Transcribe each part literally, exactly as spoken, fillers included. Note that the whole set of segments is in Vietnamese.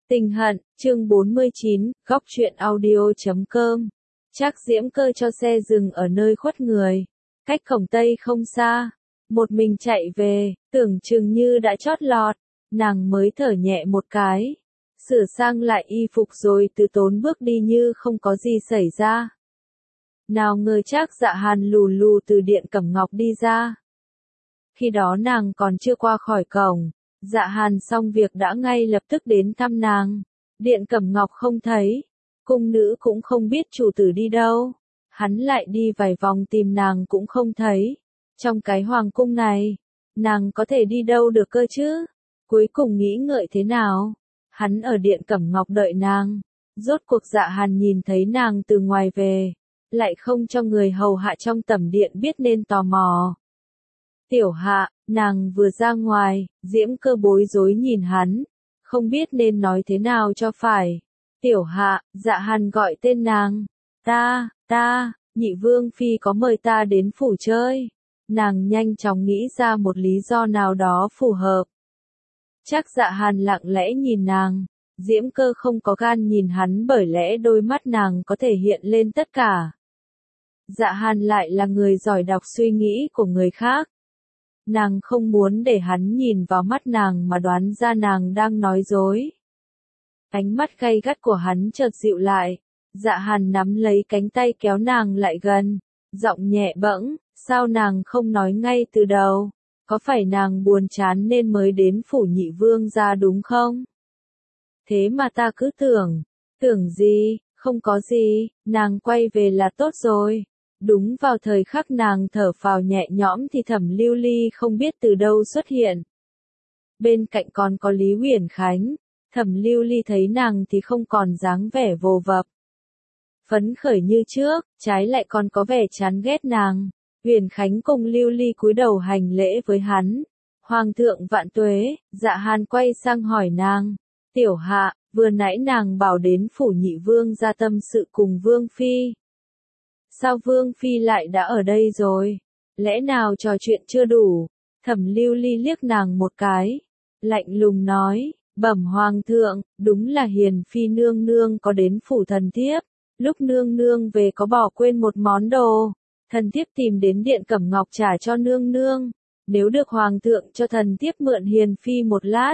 Tình hận, chương bốn mươi chín, góc truyện audio chấm com. Trác Diễm Cơ cho xe dừng ở nơi khuất người, cách cổng Tây không xa, một mình chạy về, tưởng chừng như đã chót lọt, nàng mới thở nhẹ một cái, sửa sang lại y phục rồi từ tốn bước đi như không có gì xảy ra. Nào ngờ Trác Dạ Hàn lù lù từ điện Cẩm Ngọc đi ra. Khi đó nàng còn chưa qua khỏi cổng. Dạ Hàn xong việc đã ngay lập tức đến thăm nàng. Điện Cẩm Ngọc không thấy, cung nữ cũng không biết chủ tử đi đâu. Hắn lại đi vài vòng tìm nàng cũng không thấy. Trong cái hoàng cung này, nàng có thể đi đâu được cơ chứ? Cuối cùng nghĩ ngợi thế nào? Hắn ở điện Cẩm Ngọc đợi nàng. Rốt cuộc Dạ Hàn nhìn thấy nàng từ ngoài về, lại không cho người hầu hạ trong tẩm điện biết nên tò mò. Tiểu Hạ, nàng vừa ra ngoài, Diễm Cơ bối rối nhìn hắn, không biết nên nói thế nào cho phải. Tiểu Hạ, Dạ Hàn gọi tên nàng. Ta, ta, nhị vương phi có mời ta đến phủ chơi. Nàng nhanh chóng nghĩ ra một lý do nào đó phù hợp. Chắc Dạ Hàn lặng lẽ nhìn nàng, Diễm Cơ không có gan nhìn hắn bởi lẽ đôi mắt nàng có thể hiện lên tất cả. Dạ Hàn lại là người giỏi đọc suy nghĩ của người khác. Nàng không muốn để hắn nhìn vào mắt nàng mà đoán ra nàng đang nói dối. Ánh mắt gay gắt của hắn chợt dịu lại. Dạ Hàn nắm lấy cánh tay kéo nàng lại gần, giọng nhẹ bẫng, sao nàng không nói ngay từ đầu? Có phải nàng buồn chán nên mới đến phủ nhị vương gia đúng không? Thế mà ta cứ tưởng, tưởng gì, không có gì, nàng quay về là tốt rồi. Đúng vào thời khắc nàng thở phào nhẹ nhõm thì Thẩm Lưu Ly không biết từ đâu xuất hiện. Bên cạnh còn có Lý Uyển Khánh, Thẩm Lưu Ly thấy nàng thì không còn dáng vẻ vồ vập. Phấn khởi như trước, trái lại còn có vẻ chán ghét nàng. Uyển Khánh cùng Lưu Ly cúi đầu hành lễ với hắn. Hoàng thượng vạn tuế, Dạ Hàn quay sang hỏi nàng. Tiểu Hạ, vừa nãy nàng bảo đến phủ nhị vương gia tâm sự cùng vương phi. Sao vương phi lại đã ở đây rồi? Lẽ nào trò chuyện chưa đủ? Thẩm Lưu Ly liếc nàng một cái, lạnh lùng nói, bẩm hoàng thượng, đúng là hiền phi nương nương có đến phủ thần thiếp. Lúc nương nương về có bỏ quên một món đồ, thần thiếp tìm đến điện Cẩm Ngọc trả cho nương nương. Nếu được hoàng thượng cho thần thiếp mượn hiền phi một lát.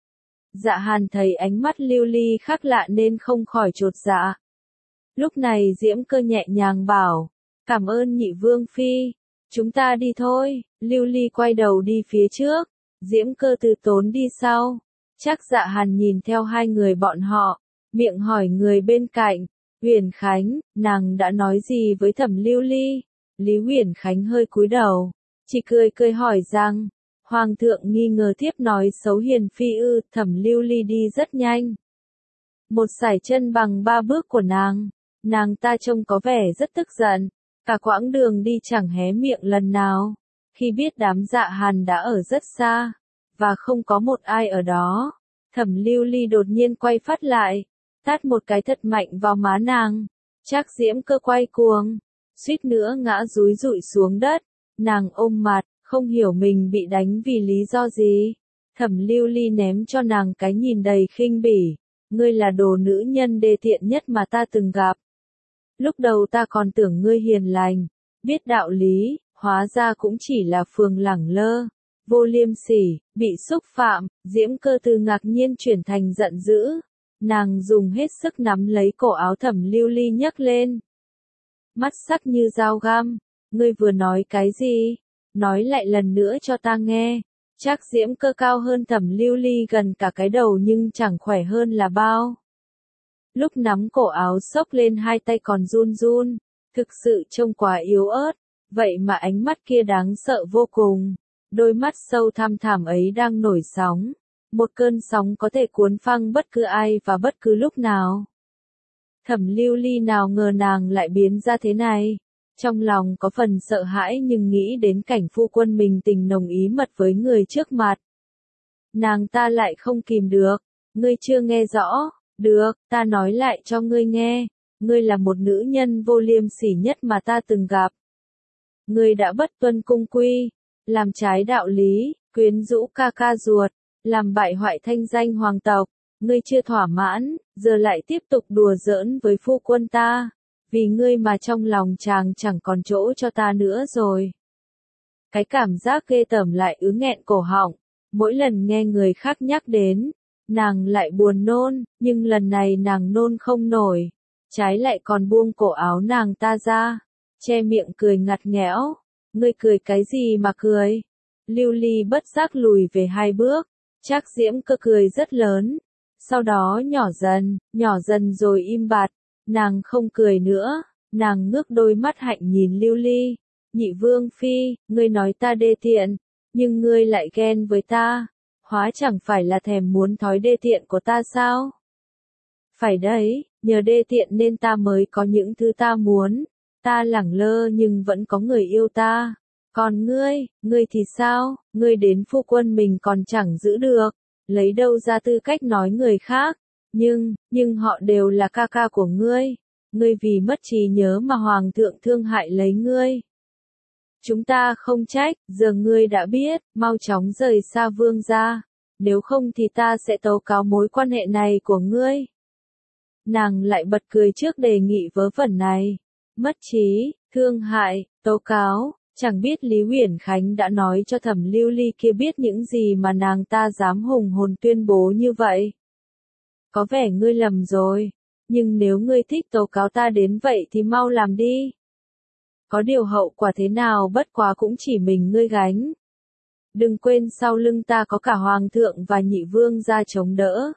Dạ Hàn thấy ánh mắt Lưu Ly khác lạ nên không khỏi chột dạ. Lúc này Diễm Cơ nhẹ nhàng bảo, cảm ơn nhị vương phi, chúng ta đi thôi. Lưu Ly quay đầu đi phía trước, Diễm Cơ từ tốn đi sau. Chắc Dạ Hàn nhìn theo hai người bọn họ, miệng hỏi người bên cạnh, Uyển Khánh, nàng đã nói gì với Thẩm Lưu Ly? Lý Uyển Khánh hơi cúi đầu, chỉ cười cười hỏi rằng, hoàng thượng nghi ngờ thiếp nói xấu hiền phi ư? Thẩm Lưu Ly đi rất nhanh, một sải chân bằng ba bước của nàng. Nàng ta trông có vẻ rất tức giận, cả quãng đường đi chẳng hé miệng lần nào. Khi biết đám Dạ Hàn đã ở rất xa, và không có một ai ở đó, Thẩm Lưu Ly đột nhiên quay phát lại, tát một cái thật mạnh vào má nàng. Trác Diễm Cơ quay cuồng, suýt nữa ngã dúi rụi xuống đất. Nàng ôm mặt, không hiểu mình bị đánh vì lý do gì. Thẩm Lưu Ly ném cho nàng cái nhìn đầy khinh bỉ. Ngươi là đồ nữ nhân đê tiện nhất mà ta từng gặp. Lúc đầu ta còn tưởng ngươi hiền lành, biết đạo lý, hóa ra cũng chỉ là phường lẳng lơ, vô liêm sỉ, bị xúc phạm. Diễm Cơ từ ngạc nhiên chuyển thành giận dữ. Nàng dùng hết sức nắm lấy cổ áo Thẩm Lưu Ly nhấc lên. Mắt sắc như dao găm, ngươi vừa nói cái gì? Nói lại lần nữa cho ta nghe. Chắc Diễm Cơ cao hơn Thẩm Lưu Ly gần cả cái đầu nhưng chẳng khỏe hơn là bao. Lúc nắm cổ áo xốc lên hai tay còn run run, thực sự trông quá yếu ớt, vậy mà ánh mắt kia đáng sợ vô cùng. Đôi mắt sâu thăm thẳm ấy đang nổi sóng, một cơn sóng có thể cuốn phăng bất cứ ai và bất cứ lúc nào. Thẩm Lưu Ly nào ngờ nàng lại biến ra thế này. Trong lòng có phần sợ hãi nhưng nghĩ đến cảnh phu quân mình tình nồng ý mật với người trước mặt. Nàng ta lại không kìm được, ngươi chưa nghe rõ, được, ta nói lại cho ngươi nghe, ngươi là một nữ nhân vô liêm sỉ nhất mà ta từng gặp. Ngươi đã bất tuân cung quy, làm trái đạo lý, quyến rũ ca ca ruột, làm bại hoại thanh danh hoàng tộc, Ngươi chưa thỏa mãn, giờ lại tiếp tục đùa giỡn với phu quân ta. Vì ngươi mà trong lòng chàng chẳng còn chỗ cho ta nữa rồi. Cái cảm giác ghê tởm lại ứ nghẹn cổ họng. Mỗi lần nghe người khác nhắc đến, nàng lại buồn nôn, nhưng lần này nàng nôn không nổi. Trái lại còn buông cổ áo nàng ta ra, che miệng cười ngặt nghẽo. Ngươi cười cái gì mà cười? Lưu Ly bất giác lùi về hai bước. Trác Diễm Cơ cười rất lớn. Sau đó nhỏ dần, nhỏ dần rồi im bặt. Nàng không cười nữa. Nàng ngước đôi mắt hạnh nhìn Lưu Ly. Nhị Vương Phi, ngươi nói ta đê tiện, nhưng ngươi lại ghen với ta. Hóa chẳng phải là thèm muốn thói đê tiện của ta sao? Phải đấy, nhờ đê tiện nên ta mới có những thứ ta muốn. Ta lẳng lơ nhưng vẫn có người yêu ta. Còn ngươi, ngươi thì sao? Ngươi đến phu quân mình còn chẳng giữ được. Lấy đâu ra tư cách nói người khác? Nhưng, nhưng họ đều là ca ca của ngươi. Ngươi vì mất trí nhớ mà hoàng thượng thương hại lấy ngươi. Chúng ta không trách, giờ ngươi đã biết, mau chóng rời xa vương gia. Nếu không thì ta sẽ tố cáo mối quan hệ này của ngươi. Nàng lại bật cười trước đề nghị vớ vẩn này. Mất trí, thương hại, tố cáo, chẳng biết Lý Uyển Khánh đã nói cho Thẩm Lưu Ly kia biết những gì mà nàng ta dám hùng hồn tuyên bố như vậy. Có vẻ ngươi lầm rồi, nhưng nếu ngươi thích tố cáo ta đến vậy thì mau làm đi. Có điều hậu quả thế nào bất quá cũng chỉ mình ngươi gánh. Đừng quên sau lưng ta có cả hoàng thượng và nhị vương gia chống đỡ.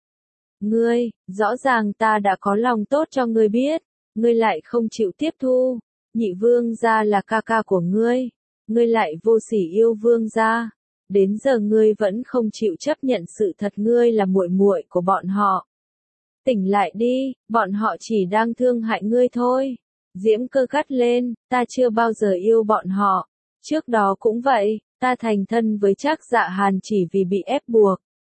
Ngươi, rõ ràng ta đã có lòng tốt cho ngươi biết, ngươi lại không chịu tiếp thu. Nhị vương gia là ca ca của ngươi, ngươi lại vô sỉ yêu vương gia. Đến giờ ngươi vẫn không chịu chấp nhận sự thật ngươi là muội muội của bọn họ. Tỉnh lại đi, bọn họ chỉ đang thương hại ngươi thôi. Diễm Cơ gắt lên, ta chưa bao giờ yêu bọn họ. Trước đó cũng vậy, ta thành thân với Trác Dạ Hàn chỉ vì bị ép buộc.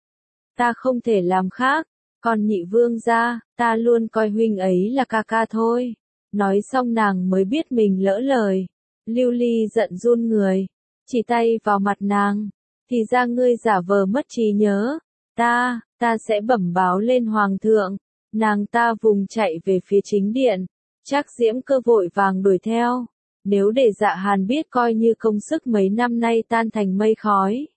Ta không thể làm khác, còn nhị vương gia, ta luôn coi huynh ấy là ca ca thôi. Nói xong nàng mới biết mình lỡ lời. Lưu Ly giận run người, chỉ tay vào mặt nàng. Thì ra ngươi giả vờ mất trí nhớ. Ta, ta sẽ bẩm báo lên hoàng thượng. Nàng ta vùng chạy về phía chính điện. Trác Diễm Cơ vội vàng đuổi theo. Nếu để Dạ Hàn biết coi như công sức mấy năm nay tan thành mây khói.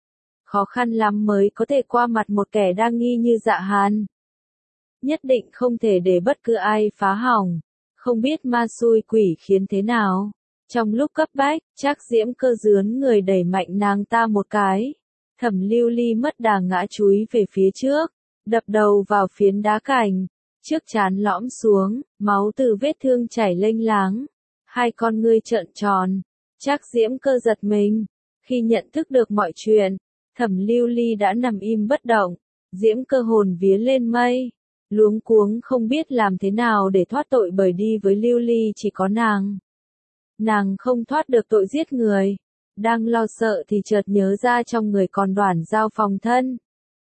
Khó khăn lắm mới có thể qua mặt một kẻ đa nghi như Dạ Hàn. Nhất định không thể để bất cứ ai phá hỏng. Không biết ma xui quỷ khiến thế nào. Trong lúc cấp bách, Trác Diễm Cơ dướn người đẩy mạnh nàng ta một cái. Thẩm Lưu Ly mất đà ngã chúi về phía trước, đập đầu vào phiến đá cành. Trước trán lõm xuống, máu từ vết thương chảy lênh láng. Hai con ngươi trợn tròn. Trác Diễm Cơ giật mình. Khi nhận thức được mọi chuyện, Thẩm Lưu Ly đã nằm im bất động. Diễm Cơ hồn vía lên mây. Luống cuống không biết làm thế nào để thoát tội bởi đi với Lưu Ly chỉ có nàng. Nàng không thoát được tội giết người. Đang lo sợ thì chợt nhớ ra trong người còn đoản dao phòng thân.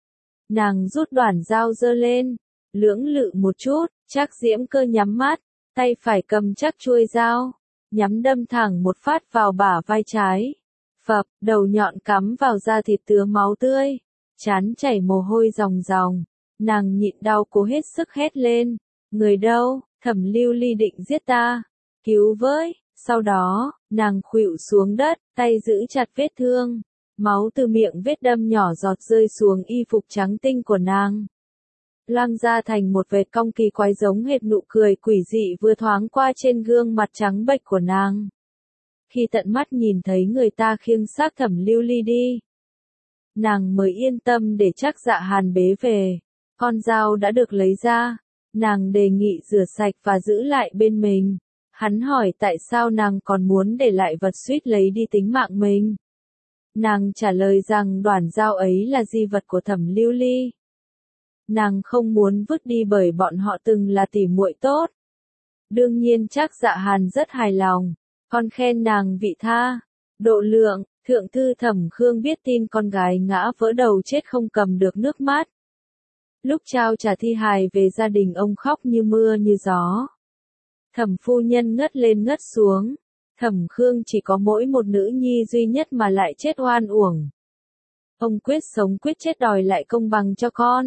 Nàng rút đoản dao giơ lên. Lưỡng lự một chút, Trác Diễm Cơ nhắm mắt, tay phải cầm chắc chuôi dao, nhắm đâm thẳng một phát vào bả vai trái. Phập, đầu nhọn cắm vào da thịt tứa máu tươi, trán chảy mồ hôi ròng ròng. Nàng nhịn đau cố hết sức hét lên, người đâu, Thẩm Lưu Ly định giết ta, cứu với. Sau đó, nàng khuỵu xuống đất, tay giữ chặt vết thương, máu từ miệng vết đâm nhỏ giọt rơi xuống y phục trắng tinh của nàng. Loang ra thành một vệt cong kỳ quái giống hệt nụ cười quỷ dị vừa thoáng qua trên gương mặt trắng bệch của nàng. Khi tận mắt nhìn thấy người ta khiêng xác Thẩm Lưu Ly đi, nàng mới yên tâm để Trác Dạ Hàn bế về. Con dao đã được lấy ra, nàng đề nghị rửa sạch và giữ lại bên mình. Hắn hỏi tại sao nàng còn muốn để lại vật suýt lấy đi tính mạng mình. Nàng trả lời rằng đoản dao ấy là di vật của Thẩm Lưu Ly. Nàng không muốn vứt đi bởi bọn họ từng là tỉ muội tốt. Đương nhiên Trác Dạ Hàn rất hài lòng, còn khen nàng vị tha, độ lượng. Thượng thư Thẩm Khương biết tin con gái ngã vỡ đầu chết không cầm được nước mắt. Lúc trao trả thi hài về gia đình ông khóc như mưa như gió. Thẩm phu nhân ngất lên ngất xuống. Thẩm Khương chỉ có mỗi một nữ nhi duy nhất mà lại chết oan uổng. Ông quyết sống quyết chết đòi lại công bằng cho con.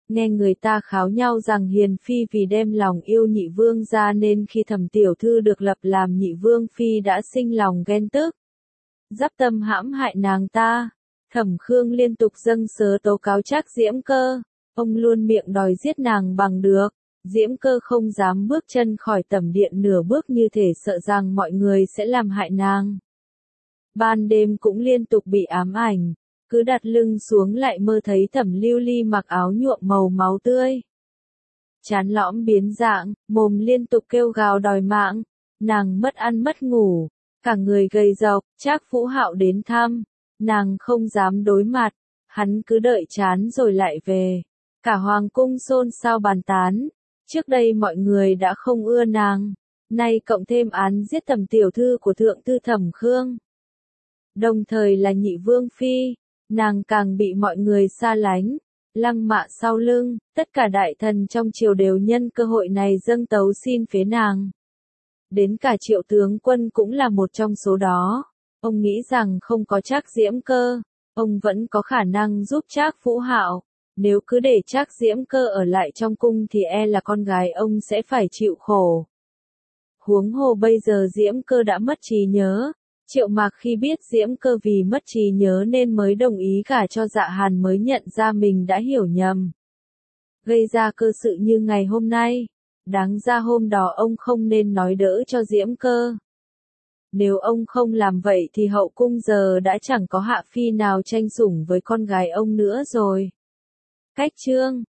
Nghe người ta kháo nhau rằng Hiền Phi vì đem lòng yêu nhị vương ra nên khi Thẩm tiểu thư được lập làm nhị vương phi đã sinh lòng ghen tức. Dắp tâm hãm hại nàng ta. Thẩm Khương liên tục dâng sớ tố cáo Trác Diễm Cơ. Ông luôn miệng đòi giết nàng bằng được. Diễm Cơ không dám bước chân khỏi tẩm điện nửa bước như thể sợ rằng mọi người sẽ làm hại nàng. Ban đêm cũng liên tục bị ám ảnh. Cứ đặt lưng xuống lại mơ thấy Thẩm Lưu Ly mặc áo nhuộm màu máu tươi. Trán lõm biến dạng, mồm liên tục kêu gào đòi mạng. Nàng mất ăn mất ngủ. Cả người gầy rộc, Trác Vũ Hạo đến thăm. Nàng không dám đối mặt. Hắn cứ đợi chán rồi lại về. Cả hoàng cung xôn xao bàn tán. Trước đây mọi người đã không ưa nàng. Nay cộng thêm án giết Thẩm tiểu thư của thượng thư Thẩm Khương. Đồng thời là nhị vương phi. Nàng càng bị mọi người xa lánh. Lăng mạ sau lưng. Tất cả đại thần trong triều đều nhân cơ hội này dâng tấu xin phế nàng. Đến cả Triệu tướng quân cũng là một trong số đó. Ông nghĩ rằng không có Trác Diễm Cơ. Ông vẫn có khả năng giúp Trác Vũ Hạo. Nếu cứ để Trác Diễm Cơ ở lại trong cung thì e là con gái ông sẽ phải chịu khổ. Huống hồ bây giờ Diễm Cơ đã mất trí nhớ. Triệu Mạc khi biết Diễm Cơ vì mất trí nhớ nên mới đồng ý gả cho Dạ Hàn mới nhận ra mình đã hiểu nhầm. Gây ra cơ sự như ngày hôm nay. Đáng ra hôm đó ông không nên nói đỡ cho Diễm Cơ. Nếu ông không làm vậy thì hậu cung giờ đã chẳng có hạ phi nào tranh sủng với con gái ông nữa rồi. Cách chương